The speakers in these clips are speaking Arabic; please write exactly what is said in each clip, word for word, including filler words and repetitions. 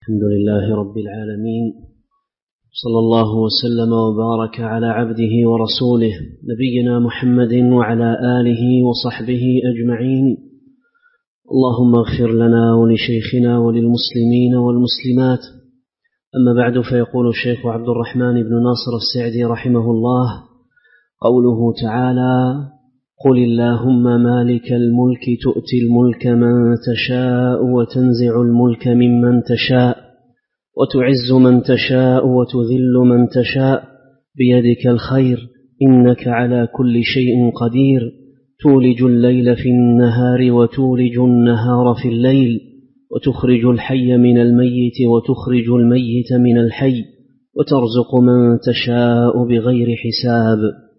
الحمد لله رب العالمين، صلى الله وسلم وبارك على عبده ورسوله نبينا محمد وعلى آله وصحبه أجمعين. اللهم اغفر لنا ولشيخنا وللمسلمين والمسلمات. أما بعد، فيقول الشيخ عبد الرحمن بن ناصر السعدي رحمه الله: قوله تعالى: قل اللهم مالك الملك تؤتي الملك من تشاء وتنزع الملك ممن تشاء وتعز من تشاء وتذل من تشاء بيدك الخير إنك على كل شيء قدير تولج الليل في النهار وتولج النهار في الليل وتخرج الحي من الميت وتخرج الميت من الحي وترزق من تشاء بغير حساب.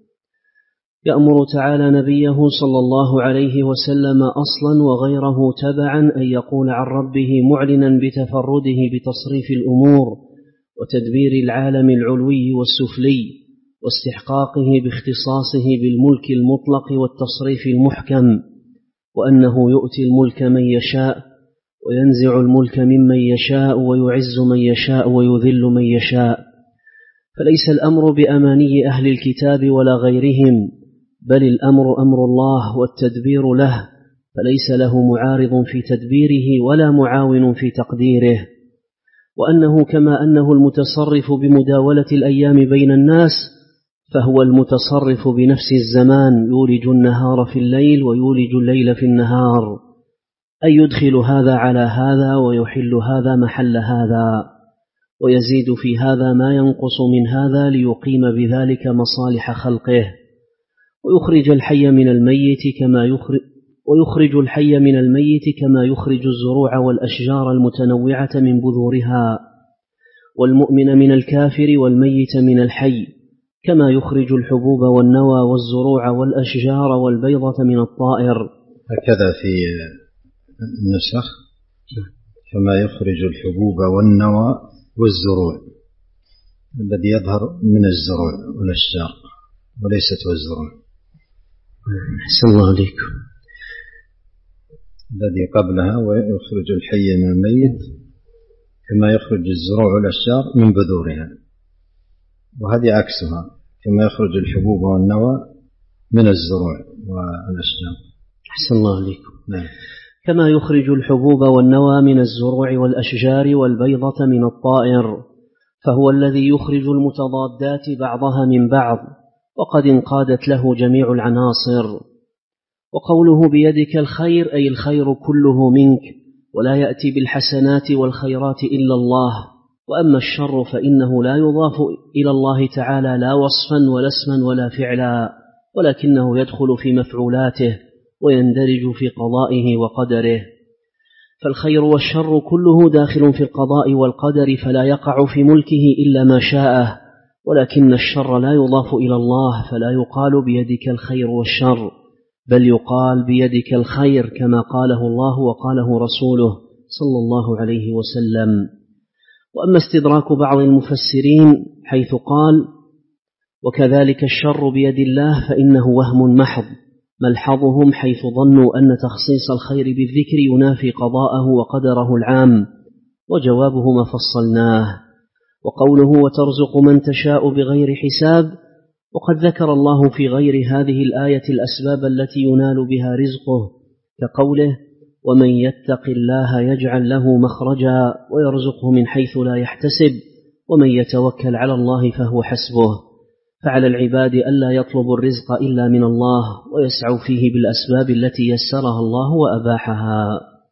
يأمر تعالى نبيه صلى الله عليه وسلم أصلا وغيره تبعا أن يقول عن ربه معلنا بتفرده بتصريف الأمور وتدبير العالم العلوي والسفلي واستحقاقه باختصاصه بالملك المطلق والتصريف المحكم، وأنه يؤتي الملك من يشاء وينزع الملك ممن يشاء ويعز من يشاء ويذل من يشاء. فليس الأمر بأماني أهل الكتاب ولا غيرهم، بل الأمر أمر الله والتدبير له، فليس له معارض في تدبيره ولا معاون في تقديره. وأنه كما أنه المتصرف بمداولة الأيام بين الناس، فهو المتصرف بنفس الزمان، يولج النهار في الليل ويولج الليل في النهار، أي يدخل هذا على هذا ويحل هذا محل هذا، ويزيد في هذا ما ينقص من هذا ليقيم بذلك مصالح خلقه، ويخرج الحي من الميت كما يخرج ويخرج الحي من الميت كما يخرج الزروع والأشجار المتنوعة من بذورها، والمؤمن من الكافر والميت من الحي، كما يخرج الحبوب والنوى والزروع والأشجار والبيضة من الطائر. هكذا في النسخ: كما يخرج الحبوب والنوى والزروع، الذي يظهر من الزروع والأشجار وليست والزروع. أحسن الله عليكم. الذي قبلها: ويخرج الحي من الميت كما يخرج الزروع والأشجار من بذورها، وهذه عكسها: كما يخرج الحبوب والنوى من الزروع والأشجار. أحسن الله عليكم. نعم. كما يخرج الحبوب والنوى من الزروع والأشجار والبيضة من الطائر، فهو الذي يخرج المتضادات بعضها من بعض، وقد انقادت له جميع العناصر. وقوله بيدك الخير أي الخير كله منك، ولا يأتي بالحسنات والخيرات إلا الله. وأما الشر فإنه لا يضاف إلى الله تعالى لا وصفا ولا اسما ولا فعلا، ولكنه يدخل في مفعولاته ويندرج في قضائه وقدره. فالخير والشر كله داخل في القضاء والقدر، فلا يقع في ملكه إلا ما شاءه، ولكن الشر لا يضاف إلى الله، فلا يقال بيدك الخير والشر، بل يقال بيدك الخير كما قاله الله وقاله رسوله صلى الله عليه وسلم. وأما استدراك بعض المفسرين حيث قال: وكذلك الشر بيد الله، فإنه وهم محض، ملحظهم حيث ظنوا أن تخصيص الخير بالذكر ينافي قضاءه وقدره العام، وجوابه ما فصلناه. وقوله: وترزق من تشاء بغير حساب، وقد ذكر الله في غير هذه الآية الأسباب التي ينال بها رزقه، كقوله: ومن يتق الله يجعل له مخرجا ويرزقه من حيث لا يحتسب ومن يتوكل على الله فهو حسبه. فعلى العباد ألا يطلبوا الرزق إلا من الله، ويسعوا فيه بالأسباب التي يسرها الله وأباحها.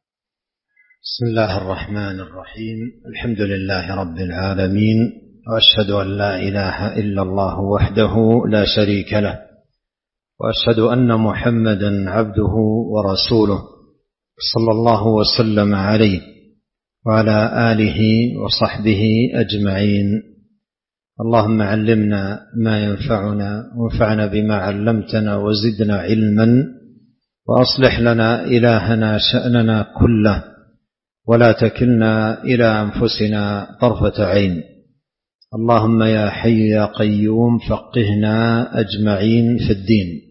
بسم الله الرحمن الرحيم. الحمد لله رب العالمين، وأشهد أن لا إله إلا الله وحده لا شريك له، وأشهد أن محمدا عبده ورسوله صلى الله وسلم عليه وعلى آله وصحبه أجمعين. اللهم علمنا ما ينفعنا وانفعنا بما علمتنا وزدنا علما، وأصلح لنا إلهنا شأننا كله، ولا تكلنا إلى أنفسنا طرفة عين. اللهم يا حي يا قيوم فقهنا أجمعين في الدين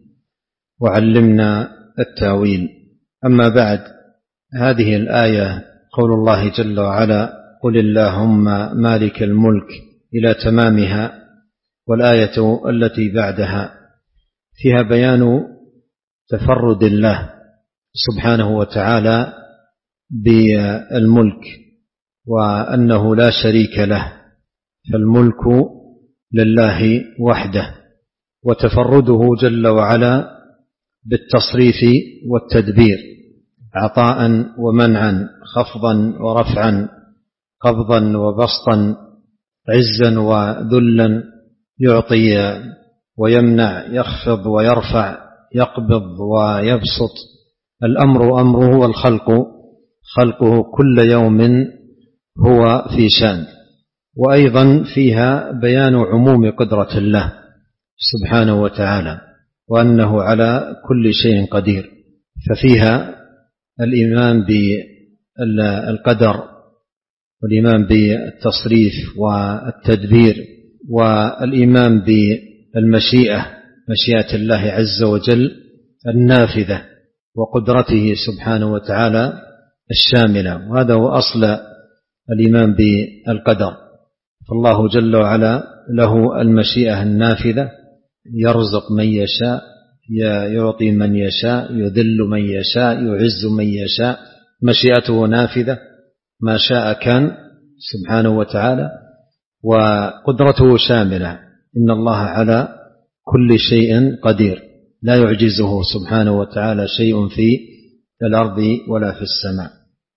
وعلمنا التاويل. أما بعد، هذه الآية قول الله جل وعلا: قل اللهم مالك الملك إلى تمامها، والآية التي بعدها فيها بيان تفرد الله سبحانه وتعالى بالملك، وأنه لا شريك له، فالملك لله وحده، وتفرده جل وعلا بالتصريف والتدبير، عطاء ومنعا، خفضا ورفعا، قبضا وبسطا، عزا وذلا، يعطي ويمنع، يخفض ويرفع، يقبض ويبسط. الأمر أمره والخلق خلقه، كل يوم هو في شان. وأيضا فيها بيان عموم قدرة الله سبحانه وتعالى، وأنه على كل شيء قدير. ففيها الإيمان بالقدر، والإيمان بالتصريف والتدبير، والإيمان بالمشيئة، مشيئة الله عز وجل النافذة، وقدرته سبحانه وتعالى الشاملة. وهذا هو أصل الإيمان بالقدر. فالله جل وعلا له المشيئة النافذة، يرزق من يشاء، يعطي من يشاء، يذل من يشاء، يعز من يشاء، مشيئته نافذة، ما شاء كان سبحانه وتعالى، وقدرته شاملة. إن الله على كل شيء قدير، لا يعجزه سبحانه وتعالى شيء في الأرض ولا في السماء.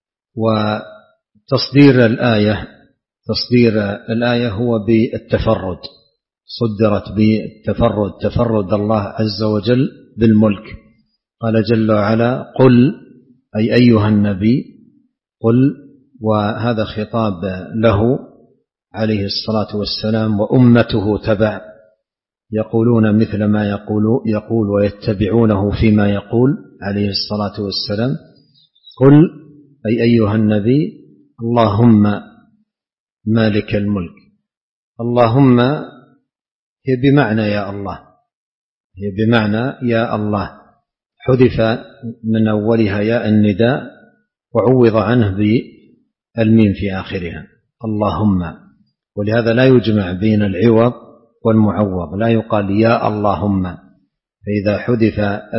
وتصدير الآية تصدير الآية هو بالتفرد، صدرت بالتفرد، تفرد الله عز وجل بالملك. قال جل وعلا قل، أي أيها النبي قل، وهذا خطاب له عليه الصلاة والسلام، وأمته تبع، يقولون مثل ما يقول, يقول ويتبعونه فيما يقول عليه الصلاة والسلام. قل أي أيها النبي اللهم مالك الملك. اللهم هي بمعنى يا الله، هي بمعنى يا الله، حذف من أولها ياء النداء وعوض عنه بالميم في آخرها، اللهم. ولهذا لا يجمع بين العوض والمعوض، لا يقال يا اللهم، فإذا حذف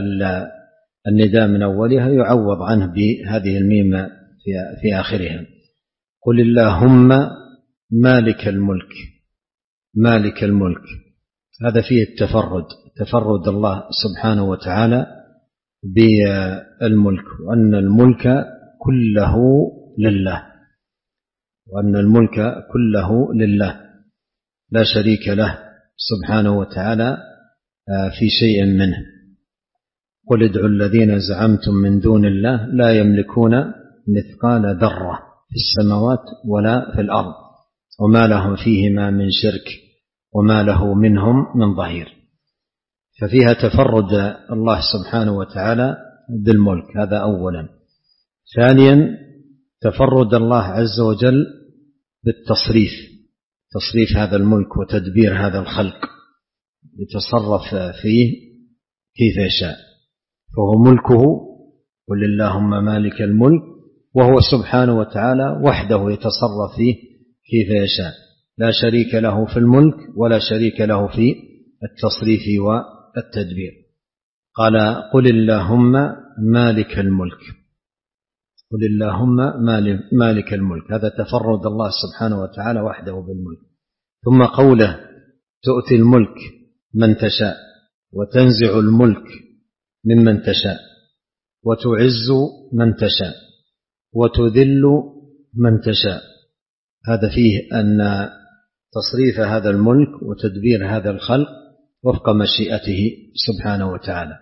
النداء من أولها يعوض عنه بهذه الميم في آخرها. قل اللهم مالك الملك، مالك الملك، هذا فيه التفرد، تفرد الله سبحانه وتعالى بالملك، وأن الملك كله لله، وأن الملك كله لله لا شريك له سبحانه وتعالى في شيء منه. قل ادعوا الذين زعمتم من دون الله لا يملكون مثقال ذرة في السماوات ولا في الأرض وما لهم فيهما من شرك وما له منهم من ظهير. ففيها تفرد الله سبحانه وتعالى بالملك، هذا أولا. ثانيا تفرد الله عز وجل بالتصريف، تصريف هذا الملك وتدبير هذا الخلق، يتصرف فيه كيف يشاء، فهو ملكه. قل اللهم مالك الملك، وهو سبحانه وتعالى وحده يتصرف فيه كيف يشاء، لا شريك له في الملك ولا شريك له في التصريف والتدبير. قال قل اللهم مالك الملك، قل اللهم مالك الملك، هذا تفرد الله سبحانه وتعالى وحده بالملك. ثم قوله تؤتي الملك من تشاء وتنزع الملك ممن تشاء وتعز من تشاء وتذل من تشاء، هذا فيه أن تصريف هذا الملك وتدبير هذا الخلق وفق مشيئته سبحانه وتعالى،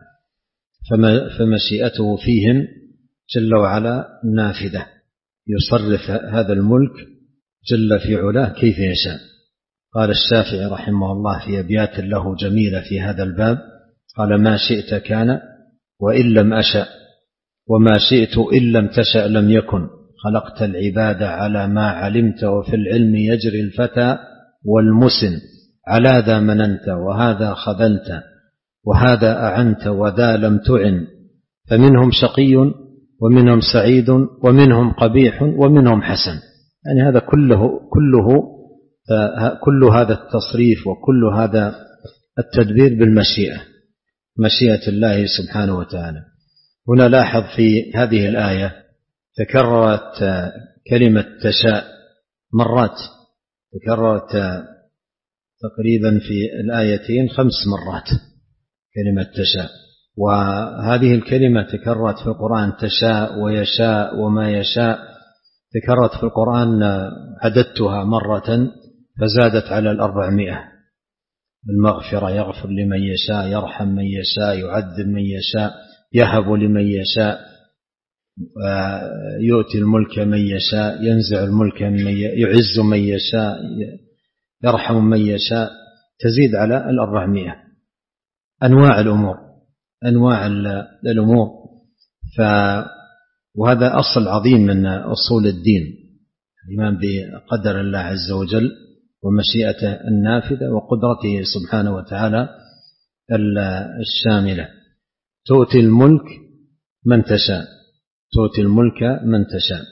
فمشيئته فيهم جل وعلا نافذة، يصرف هذا الملك جل في علاه كيف يشاء. قال الشافعي رحمه الله في أبيات له جميلة في هذا الباب، قال ما شئت كان وإن لم أشأ، وما شئت إن لم تشأ لم يكن، خلقت العباد على ما علمت، وفي العلم يجري الفتى والمسن، على ذا مننت وهذا خذلت، وهذا أعنت وذا لم تعن، فمنهم شقي ومنهم سعيد ومنهم قبيح ومنهم حسن. يعني هذا كله كله كل هذا التصريف وكل هذا التدبير بالمشيئة، مشيئة الله سبحانه وتعالى. هنا لاحظ في هذه الآية تكررت كلمة تشاء مرات، تكررت تقريبا في الآيتين خمس مرات كلمة تشاء، وهذه الكلمة تكررت في القرآن تشاء ويشاء وما يشاء، تكررت في القرآن عددتها مرة فزادت على الأربعمائة. المغفرة، يغفر لمن يشاء، يرحم من يشاء، يعذب من يشاء، يهب لمن يشاء، يؤتي الملك من يشاء، ينزع الملك من يعز من يشاء، يرحم من يشاء، تزيد على الأربعمائة. أنواع الأمور، أنواع الأمور. ف وهذا أصل عظيم من أصول الدين، الإيمان بقدر الله عز وجل ومشيئته النافذة وقدرته سبحانه وتعالى الشاملة. تؤتي الملك من تشاء، تؤتي الملك من تشاء.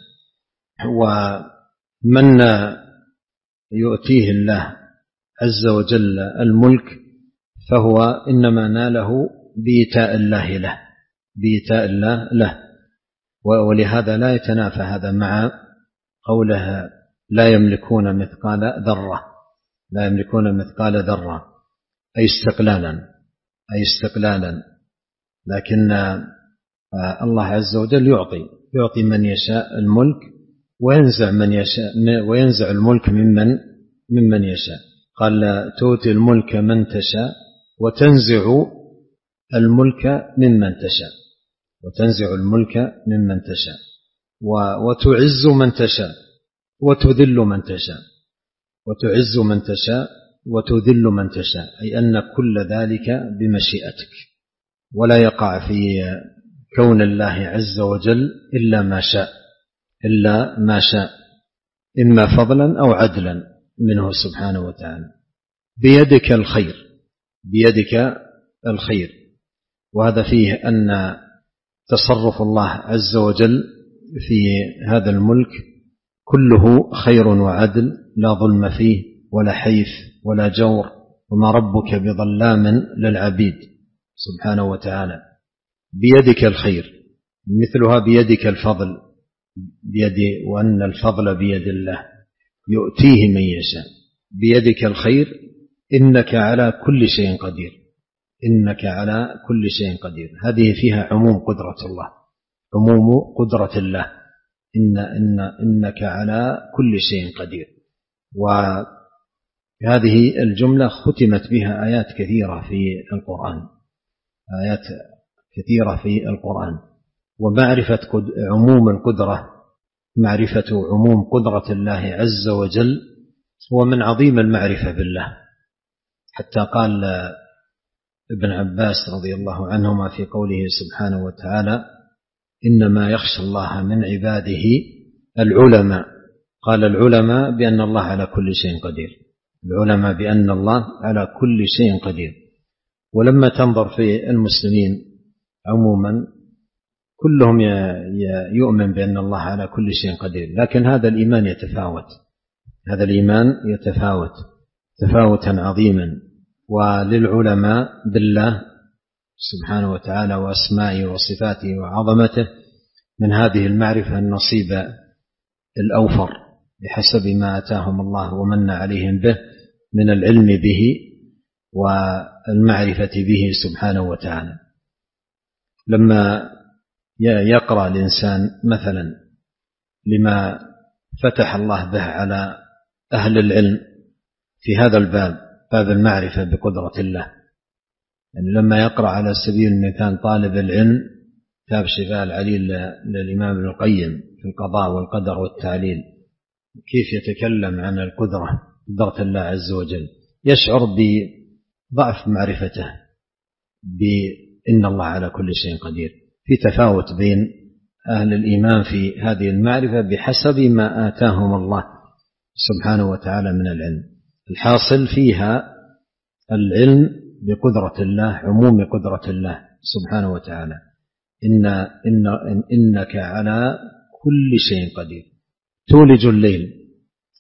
ومن يؤتيه الله عز وجل الملك فهو إنما ناله بإيتاء الله له، بإيتاء الله له. ولهذا لا يتنافى هذا مع قوله لا يملكون مثقال ذرة، لا يملكون مثقال ذرة أي استقلالا، أي استقلالا. لكن الله عز وجل يعطي يعطي من يشاء الملك وينزع من يشاء، وينزع الملك ممن ممن يشاء. قال تؤتي الملك من تشاء وتنزع الملك ممن تشاء، وتنزع الملك ممن تشاء، وتعز من تشاء وتذل من تشاء، وتعز من تشاء وتذل من تشاء، أي أن كل ذلك بمشيئتك، ولا يقع في كون الله عز وجل إلا ما شاء، إلا ما شاء، إما فضلا أو عدلا منه سبحانه وتعالى. بيدك الخير، بيدك الخير. وهذا فيه أن تصرف الله عز وجل في هذا الملك كله خير وعدل، لا ظلم فيه ولا حيف ولا جور، وما ربك بظلام للعبيد سبحانه وتعالى. بيدك الخير، مثلها بيدك الفضل، بيد وأن الفضل بيد الله يؤتيه من يشاء. بيدك الخير، إنك على كل شيء قدير، إنك على كل شيء قدير. هذه فيها عموم قدرة الله، عموم قدرة الله، إن إن إنك على كل شيء قدير. وهذه الجملة ختمت بها آيات كثيرة في القرآن، آيات كثيرة في القرآن. ومعرفة عموم القدرة، معرفة عموم قدرة الله عز وجل هو من عظيم المعرفة بالله. حتى قال ابن عباس رضي الله عنهما في قوله سبحانه وتعالى إنما يخشى الله من عباده العلماء، قال العلماء بأن الله على كل شيء قدير، العلماء بأن الله على كل شيء قدير. ولما تنظر في المسلمين عموما كلهم يؤمن بأن الله على كل شيء قدير، لكن هذا الإيمان يتفاوت، هذا الإيمان يتفاوت تفاوتا عظيما. وللعلماء بالله سبحانه وتعالى وأسمائه وصفاته وعظمته من هذه المعرفة النصيب الأوفر بحسب ما آتاهم الله ومن عليهم به من العلم به والمعرفة به سبحانه وتعالى. لما يقرأ الإنسان مثلا لما فتح الله به على أهل العلم في هذا الباب، باب المعرفة بقدرة الله، يعني لما يقرأ على سبيل المثال طالب العلم كتاب شفاء العليل للإمام ابن القيم في القضاء والقدر والتعليل، كيف يتكلم عن القدرة، قدرة الله عز وجل، يشعر بضعف معرفته بأن الله على كل شيء قدير. في تفاوت بين أهل الإيمان في هذه المعرفة بحسب ما آتاهم الله سبحانه وتعالى من العلم. الحاصل فيها العلم بقدرة الله، عموم قدرة الله سبحانه وتعالى. إن إن إنك على كل شيء قدير. تولج الليل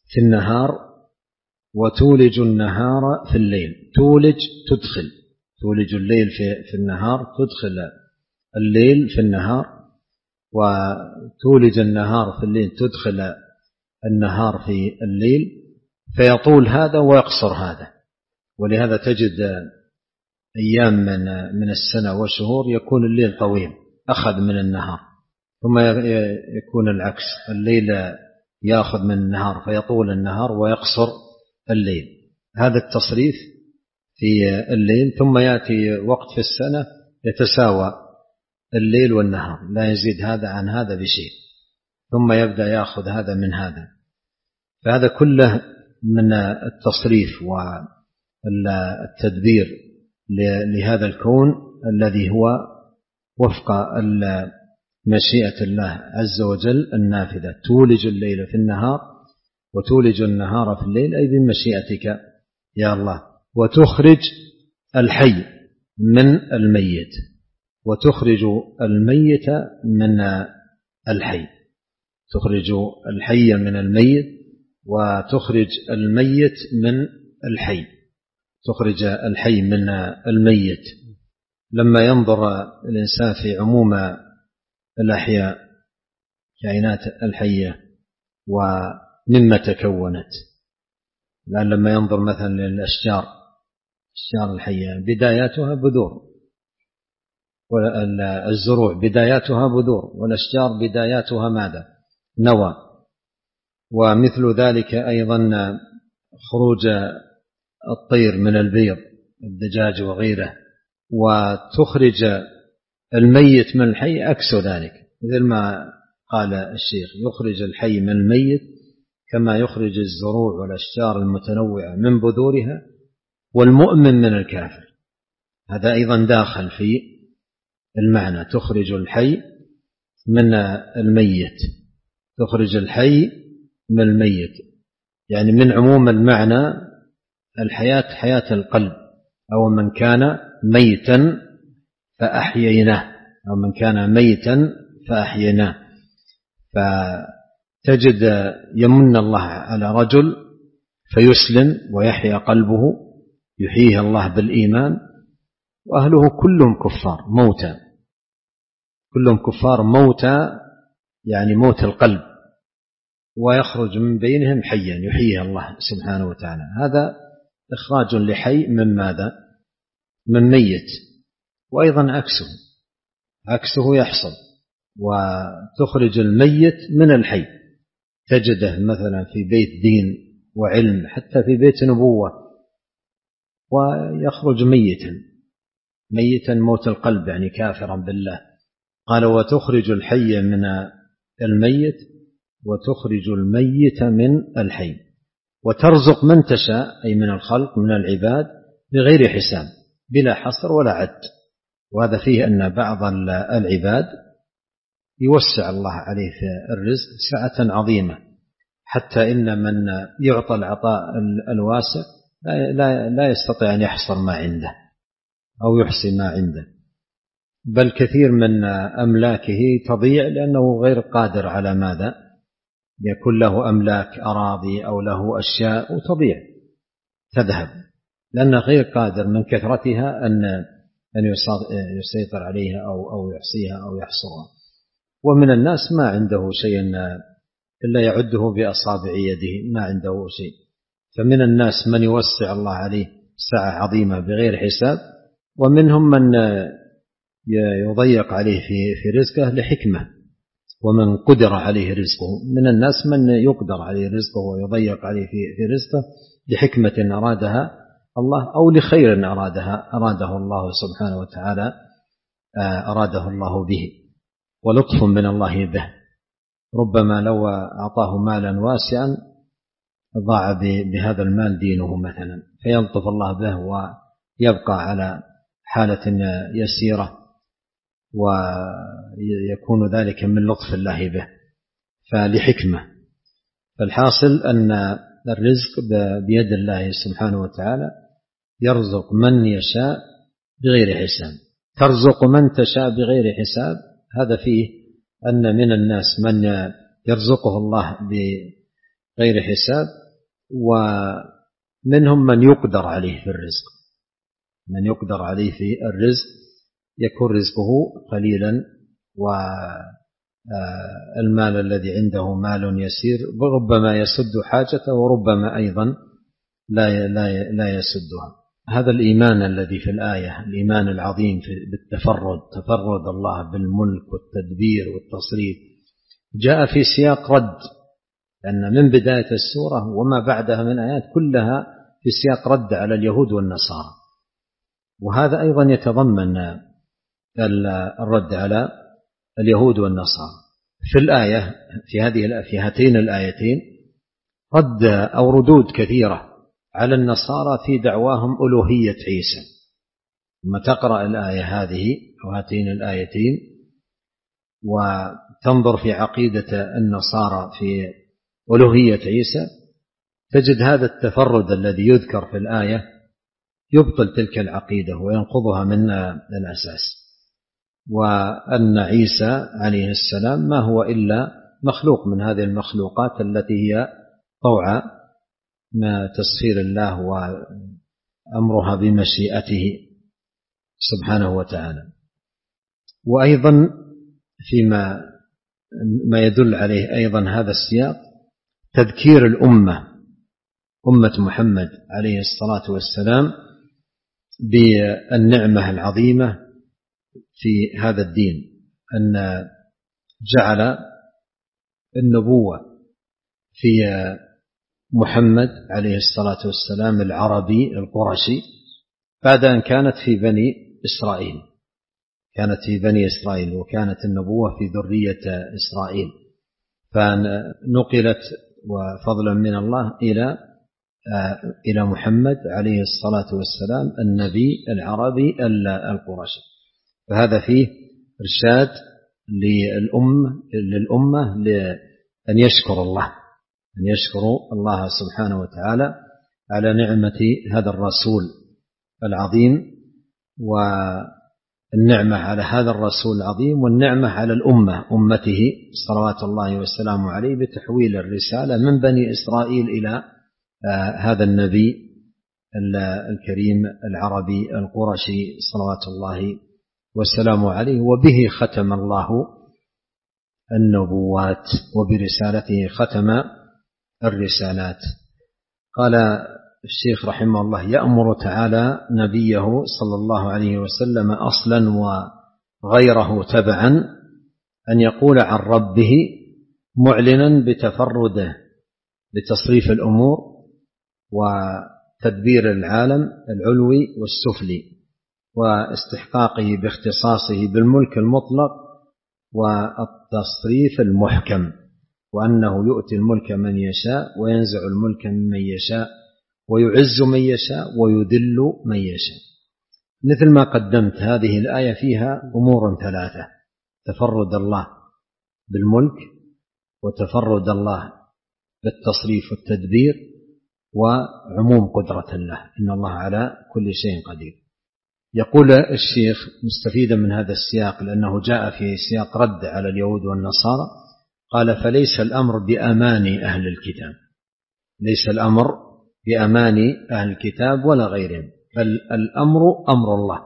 في النهار وتولج النهار في الليل. تولج تدخل، تولج الليل في, في النهار، تدخل الليل في النهار، وتولج النهار في الليل، تدخل النهار في الليل، فيطول هذا ويقصر هذا. ولهذا تجد أيام من, من السنة وشهور يكون الليل طويل أخذ من النهار، ثم يكون العكس، الليل يأخذ من النهار فيطول النهار ويقصر الليل. هذا التصريف في الليل. ثم يأتي وقت في السنة يتساوى الليل والنهار، لا يزيد هذا عن هذا بشيء، ثم يبدأ يأخذ هذا من هذا. فهذا كله من التصريف والتدبير لهذا الكون الذي هو وفق مشيئة الله عز وجل النافذة. تولج الليل في النهار وتولج النهار في الليل، أي بمشيئتك يا الله. وتخرج الحي من الميت، وتخرج الميت من الحي، تخرج الحي من الميت وتخرج الميت من الحي، تخرج الحي من الميت. لما ينظر الإنسان في عموم الأحياء كائنات الحية ومما تكونت، لأن لما ينظر مثلا للأشجار، الأشجار الحية بداياتها بذور، والزروع بداياتها بذور، والأشجار بداياتها ماذا؟ نوى. ومثل ذلك أيضا خروج الطير من البيض، الدجاج وغيره. وتخرج الميت من الحي عكس ذلك، مثل ما قال الشيخ: يخرج الحي من الميت كما يخرج الزروع والأشجار المتنوعة من بذورها، والمؤمن من الكافر. هذا أيضا داخل في المعنى، تخرج الحي من الميت، تخرج الحي من الميت، يعني من عموم المعنى الحياة حياة القلب، أو من كان ميتا فأحييناه، أو من كان ميتا فأحييناه. فتجد يمن الله على رجل فيسلم ويحيا قلبه، يحييه الله بالإيمان، وأهله كلهم كفار موتى، كلهم كفار موتى، يعني موت القلب، ويخرج من بينهم حيا يحييه الله سبحانه وتعالى. هذا إخراج لحي من ماذا؟ من ميت. وأيضا عكسه، عكسه يحصل، وتخرج الميت من الحي. تجده مثلا في بيت دين وعلم، حتى في بيت نبوة، ويخرج ميتا، ميتا موت القلب، يعني كافرا بالله. قال: وتخرج الحي من الميت وتخرج الميت من الحي، وترزق من تشاء، أي من الخلق من العباد، بغير حساب، بلا حصر ولا عد. وهذا فيه أن بعض العباد يوسع الله عليه في الرزق سعة عظيمة، حتى إن من يعطى العطاء الواسع لا يستطيع أن يحصر ما عنده أو يحصي ما عنده، بل كثير من أملاكه تضيع لأنه غير قادر على ماذا؟ يكون له أملاك أراضي أو له أشياء وتضيع تذهب، لأنه غير قادر من كثرتها أن أن يسيطر عليها أو أو يحصيها أو يحصرها. ومن الناس ما عنده شيء إلا يعده بأصابع يده، ما عنده شيء. فمن الناس من يوسع الله عليه سعة عظيمة بغير حساب، ومنهم من يضيق عليه في في رزقه لحكمة، ومن قدر عليه رزقه. من الناس من يقدر عليه رزقه ويضيق عليه في في رزقه لحكمة أرادها الله، أو لخير أرادها أراده الله سبحانه وتعالى، أراده الله به، ولطف من الله به. ربما لو أعطاه مالا واسعا ضاع بهذا المال دينه مثلا، فيلطف الله به ويبقى على حالة يسيرة، ويكون ذلك من لطف الله به، فلحكمة. فالحاصل أن الرزق بيد الله سبحانه وتعالى، يرزق من يشاء بغير حساب. ترزق من تشاء بغير حساب، هذا فيه أن من الناس من يرزقه الله بغير حساب ومنهم من يقدر عليه في الرزق، من يقدر عليه في الرزق يكون رزقه قليلا، والمال الذي عنده مال يسير ربما يسد حاجته وربما أيضا لا لا يسدها. هذا الإيمان الذي في الآية، الإيمان العظيم بالتفرد، تفرد الله بالملك والتدبير والتصريف، جاء في سياق رد، لأن من بداية السورة وما بعدها من آيات كلها في سياق رد على اليهود والنصارى، وهذا أيضا يتضمن الرد على اليهود والنصارى. في الآية في هذه في هاتين الآيتين رد أو ردود كثيرة على النصارى في دعواهم ألوهية عيسى. لما تقرأ الآية هذه أو هاتين الآيتين وتنظر في عقيدة النصارى في ألوهية عيسى تجد هذا التفرد الذي يذكر في الآية يبطل تلك العقيدة وينقضها من الأساس، وأن عيسى عليه السلام ما هو إلا مخلوق من هذه المخلوقات التي هي طوع ما تسخير الله وأمرها بمشيئته سبحانه وتعالى. وأيضا فيما ما يدل عليه أيضا هذا السياق تذكير الأمة، أمة محمد عليه الصلاة والسلام، بالنعمة العظيمة في هذا الدين، أن جعل النبوة في محمد عليه الصلاة والسلام العربي القرشي بعد أن كانت في بني إسرائيل، كانت في بني إسرائيل وكانت النبوة في ذرية إسرائيل، فنقلت وفضلا من الله إلى إلى محمد عليه الصلاة والسلام النبي العربي القرشي. فهذا فيه إرشاد للأمة للأمة لأن يشكر الله، أن يشكروا الله سبحانه وتعالى على نعمة هذا الرسول العظيم، والنعمة على هذا الرسول العظيم والنعمة على الأمة أمته صلوات الله وسلامه عليه بتحويل الرسالة من بني إسرائيل إلى هذا النبي الكريم العربي القرشي صلوات الله وسلامه عليه. وبه ختم الله النبوات وبرسالته ختم الرسالات. قال الشيخ رحمه الله: يأمر تعالى نبيه صلى الله عليه وسلم أصلا وغيره تبعا أن يقول عن ربه معلنا بتفرده بتصريف الأمور وتدبير العالم العلوي والسفلي واستحقاقه باختصاصه بالملك المطلق والتصريف المحكم، وأنه يؤتي الملك من يشاء وينزع الملك ممن يشاء ويعز من يشاء ويذل من يشاء. مثل ما قدمت هذه الآية فيها أمور ثلاثة: تفرد الله بالملك، وتفرد الله بالتصريف والتدبير، وعموم قدرة الله، إن الله على كل شيء قدير. يقول الشيخ مستفيدا من هذا السياق لأنه جاء في سياق رد على اليهود والنصارى، قال: فليس الأمر بأماني أهل الكتاب، ليس الأمر بأماني أهل الكتاب ولا غيرهم، بل الأمر أمر الله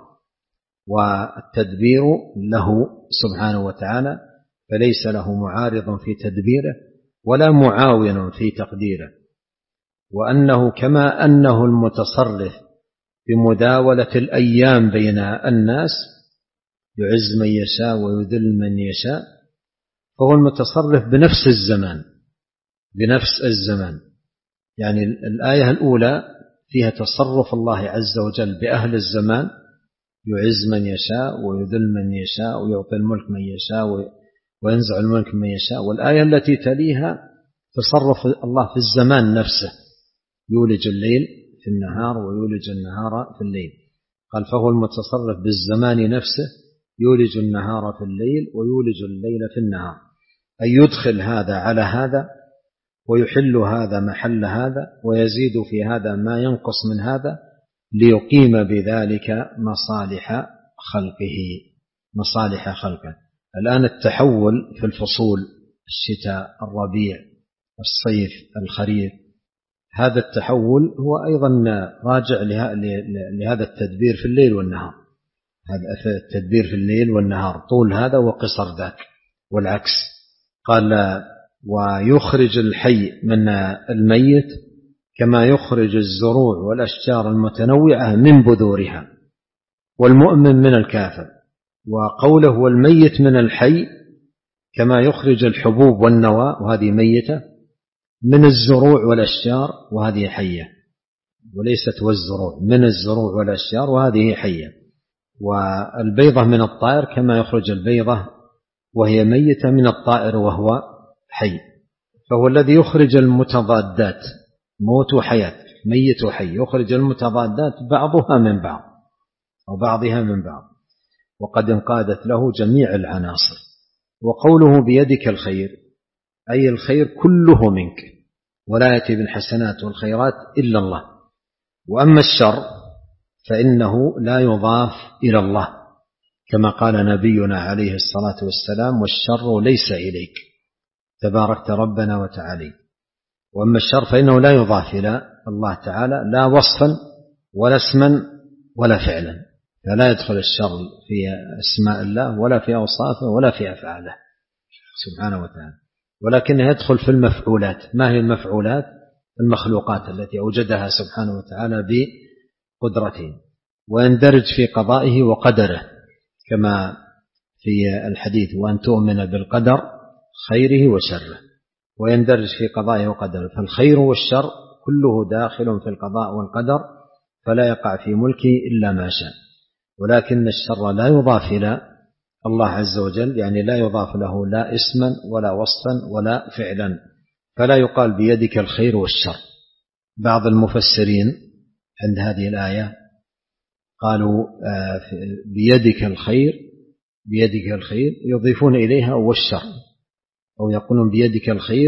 والتدبير له سبحانه وتعالى، فليس له معارض في تدبيره ولا معاون في تقديره، وأنه كما أنه المتصرف بمداولة الأيام بين الناس يعز من يشاء ويذل من يشاء، فهو المتصرف بنفس الزمان بنفس الزمان. يعني الآية الأولى فيها تصرف الله عز وجل بأهل الزمان، يعز من يشاء ويذل من يشاء ويعطي الملك من يشاء وينزع الملك من يشاء. والآية التي تليها تصرف الله في الزمان نفسه، يولج الليل في النهار ويولج النهار في الليل. قال: فهو المتصرف بالزمان نفسه، يولج النهار في الليل ويولج الليل في النهار، أي يدخل هذا على هذا ويحل هذا محل هذا ويزيد في هذا ما ينقص من هذا، ليقيم بذلك مصالح خلقه مصالح خلقه. الآن التحول في الفصول: الشتاء، الربيع، الصيف، الخريف، هذا التحول هو أيضا راجع لهذا التدبير في الليل والنهار، هذا التدبير في الليل والنهار، طول هذا وقصر ذاك، والعكس. قال ويخرج الحي من الميت كما يخرج الزروع والأشجار المتنوعة من بذورها، والمؤمن من الكافر. وقوله والميت من الحي كما يخرج الحبوب والنوى وهذه ميتة من الزروع والأشجار وهذه حية، وليست والزروع، من الزروع والأشجار وهذه حية. والبيضة من الطائر كما يخرج البيضة وهي ميتة من الطائر وهو حي. فهو الذي يخرج المتضادات، موت وحياة، ميت وحي، يخرج المتضادات بعضها من بعض أو بعضها من بعض، وقد انقادت له جميع العناصر. وقوله بيدك الخير أي الخير كله منك، ولا يأتي بالحسنات والخيرات إلا الله. وأما الشر فإنه لا يضاف إلى الله، كما قال نبينا عليه الصلاة والسلام والشر ليس إليك تباركت ربنا وتعالي. وأما الشر فإنه لا يضاف إلى الله تعالى لا وصفا ولا اسما ولا فعلا، فلا يدخل الشر في أسماء الله ولا في أوصافه ولا في أفعاله سبحانه وتعالى، ولكن يدخل في المفعولات. ما هي المفعولات؟ المخلوقات التي أوجدها سبحانه وتعالى بقدرته، ويندرج في قضائه وقدره كما في الحديث وأن تؤمن بالقدر خيره وشره، ويندرج في قضائه وقدره. فالخير والشر كله داخل في القضاء والقدر، فلا يقع في ملكه إلا ما شاء. ولكن الشر لا يضاف إلى الله عز وجل، يعني لا يضاف له لا اسما ولا وصفا ولا فعلا، فلا يقال بيدك الخير والشر. بعض المفسرين عند هذه الآية قالوا بيدك الخير، بيدك الخير يضيفون إليها والشر، أو يقولون بيدك الخير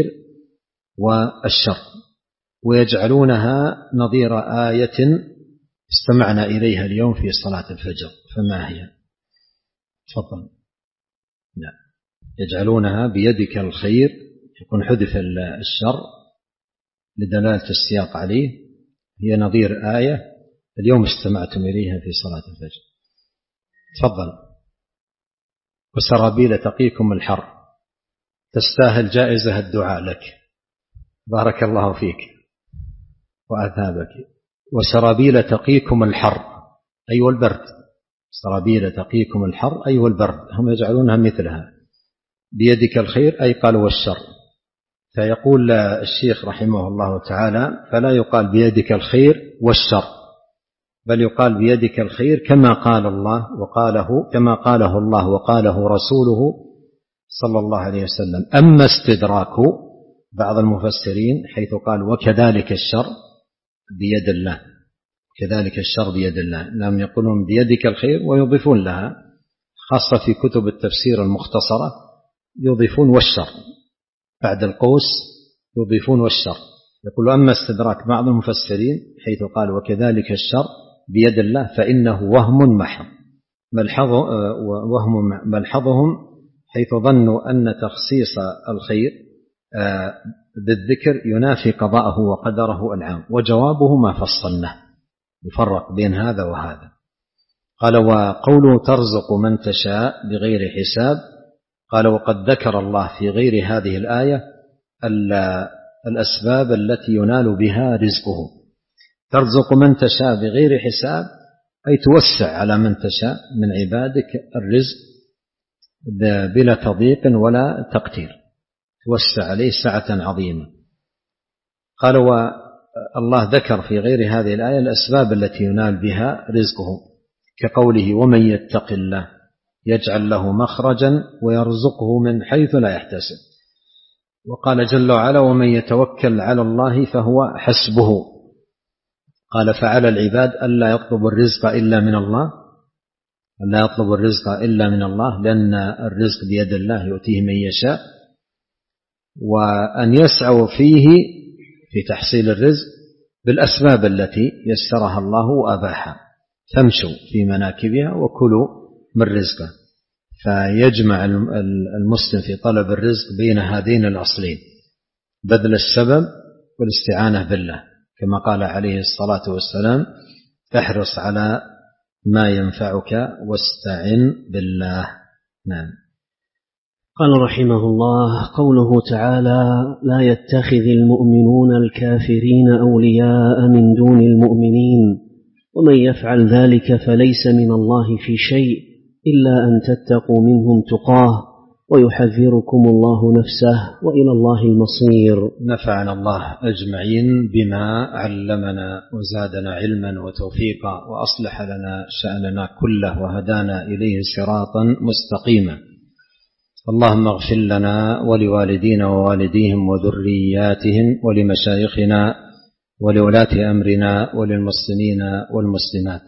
والشر، ويجعلونها نظير آية استمعنا إليها اليوم في صلاة الفجر. فما هي؟ تفضل. لا، يجعلونها بيدك الخير، يكون حذف الشر لدلالة السياق عليه، هي نظير آية اليوم استمعتم إليها في صلاة الفجر. تفضل. وسرابيل تقيكم الحر، تستاهل جائزة الدعاء لك، بارك الله فيك وأثابك. وسرابيل تقيكم الحر أي والبرد، سرابيل تقيكم الحر أي والبرد، هم يجعلونها مثلها. بيدك الخير أي قال والشر. فيقول الشيخ رحمه الله تعالى فلا يقال بيدك الخير والشر، بل يقال بيدك الخير كما قال الله وقاله، كما قاله الله وقاله رسوله صلى الله عليه وسلم. أما استدراك بعض المفسرين حيث قال وكذلك الشر بيد الله، كذلك الشر بيد الله، لم يقولون بيدك الخير ويضيفون لها، خاصة في كتب التفسير المختصرة يضيفون والشر بعد القوس، يضيفون والشر. يقول أما استدراك بعض المفسرين حيث قال وكذلك الشر بيد الله فإنه وهم محض، وهم ملحظهم حيث ظنوا أن تخصيص الخير بالذكر ينافي قضاءه وقدره العام، وجوابه ما فصلناه، يفرق بين هذا وهذا. قال وقوله ترزق من تشاء بغير حساب، قال وقد ذكر الله في غير هذه الآية الأسباب التي ينال بها رزقه. ترزق من تشاء بغير حساب أي توسع على من تشاء من عبادك الرزق بلا تضييق ولا تقتير، توسع عليه سعة عظيمة. قال والله ذكر في غير هذه الآية الأسباب التي ينال بها رزقه، كقوله ومن يتق الله يجعل له مخرجا ويرزقه من حيث لا يحتسب. وقال جل وعلا ومن يتوكل على الله فهو حسبه. قال فعلى العباد ألا يطلب الرزق إلا من الله، ألا يطلب الرزق إلا من الله، لأن الرزق بيد الله يؤتيه من يشاء، وأن يسعوا فيه في تحصيل الرزق بالأسباب التي يسرها الله وأباحها، فامشوا في مناكبها وكلوا من رزقه. فيجمع المسلم في طلب الرزق بين هذين الأصلين، بذل السبب والاستعانة بالله، كما قال عليه الصلاة والسلام: احرص على ما ينفعك واستعن بالله. نعم. قال رحمه الله: قوله تعالى: لا يتخذ المؤمنون الكافرين أولياء من دون المؤمنين ومن يفعل ذلك فليس من الله في شيء إلا أن تتقوا منهم تقاه ويحذركم الله نفسه وإلى الله المصير. نفعنا الله أجمعين بما علمنا وزادنا علما وتوفيقا وأصلح لنا شأننا كله وهدانا إليه صراطا مستقيما. اللهم اغفر لنا ولوالدينا ووالديهم وذرياتهم ولمشايخنا ولولاة أمرنا وللمسلمين والمسلمات.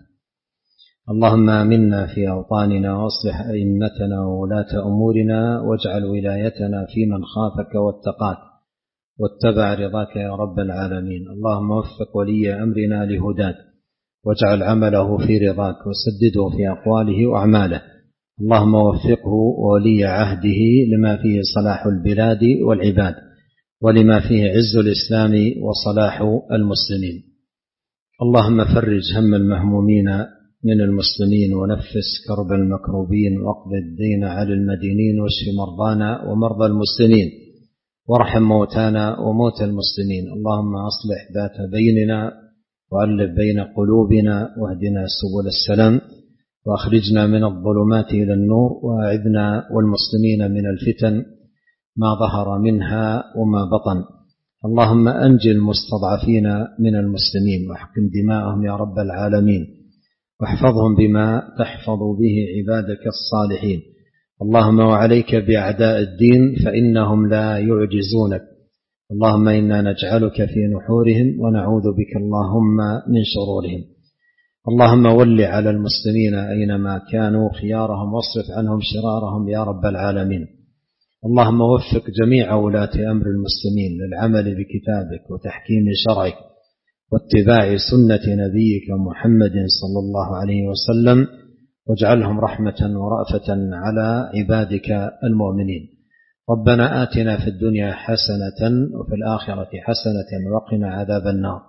اللهم آمنا في أوطاننا واصلح أئمتنا وولاة أمورنا واجعل ولايتنا في من خافك واتقاك واتبع رضاك يا رب العالمين. اللهم وفق ولي أمرنا لهداك واجعل عمله في رضاك وسدده في أقواله وأعماله. اللهم وفقه ولي عهده لما فيه صلاح البلاد والعباد ولما فيه عز الإسلام وصلاح المسلمين. اللهم فرج هم المهمومين من المسلمين ونفس كرب المكروبين واقض الدين على المدينين واشف مرضانا ومرضى المسلمين وارحم موتانا وموتى المسلمين. اللهم أصلح ذات بيننا وألف بين قلوبنا واهدنا سبل السلام وأخرجنا من الظلمات إلى النور وأعذنا والمسلمين من الفتن ما ظهر منها وما بطن. اللهم أنجي المستضعفين من المسلمين واحقن دماءهم يا رب العالمين واحفظهم بما تحفظ به عبادك الصالحين. اللهم وعليك بأعداء الدين فإنهم لا يعجزونك. اللهم إنا نجعلك في نحورهم ونعوذ بك اللهم من شرورهم. اللهم ول على المسلمين أينما كانوا خيارهم واصرف عنهم شرارهم يا رب العالمين. اللهم وفق جميع ولاة أمر المسلمين للعمل بكتابك وتحكيم شرعك واتباع سنة نبيك محمد صلى الله عليه وسلم واجعلهم رحمة ورأفة على عبادك المؤمنين. ربنا آتنا في الدنيا حسنة وفي الآخرة حسنة وقنا عذاب النار.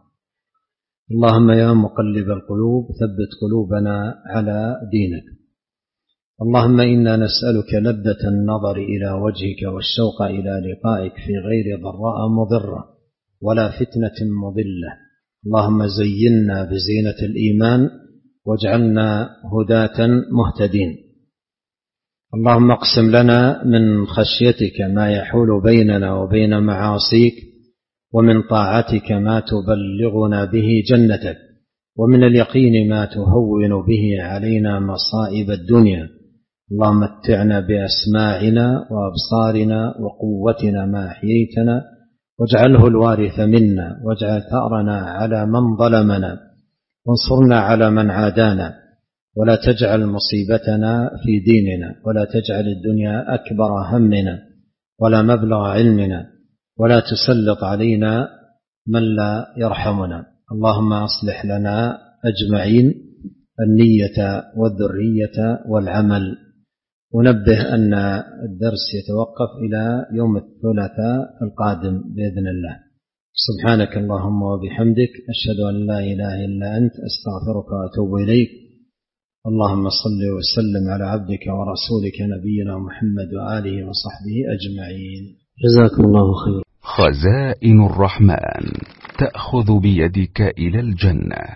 اللهم يا مقلب القلوب ثبت قلوبنا على دينك. اللهم إنا نسألك لذة النظر إلى وجهك والشوق إلى لقائك في غير ضراء مضرة ولا فتنة مضلة. اللهم زينا بزينة الإيمان واجعلنا هداة مهتدين. اللهم اقسم لنا من خشيتك ما يحول بيننا وبين معاصيك ومن طاعتك ما تبلغنا به جنتك ومن اليقين ما تهون به علينا مصائب الدنيا. اللهم متعنا بأسماعنا وأبصارنا وقوتنا ما أحييتنا واجعله الوارث منا واجعل ثأرنا على من ظلمنا وانصرنا على من عادانا ولا تجعل مصيبتنا في ديننا ولا تجعل الدنيا أكبر همنا ولا مبلغ علمنا ولا تسلط علينا من لا يرحمنا. اللهم أصلح لنا أجمعين النية والذرية والعمل. ونبه أن الدرس يتوقف إلى يوم الثلاثاء القادم بإذن الله. سبحانك اللهم وبحمدك أشهد أن لا إله إلا أنت أستغفرك وأتوب إليك. اللهم صل وسلم على عبدك ورسولك نبينا محمد وآله وصحبه أجمعين. جزاكم الله خير. خزائن الرحمن تأخذ بيدك إلى الجنة.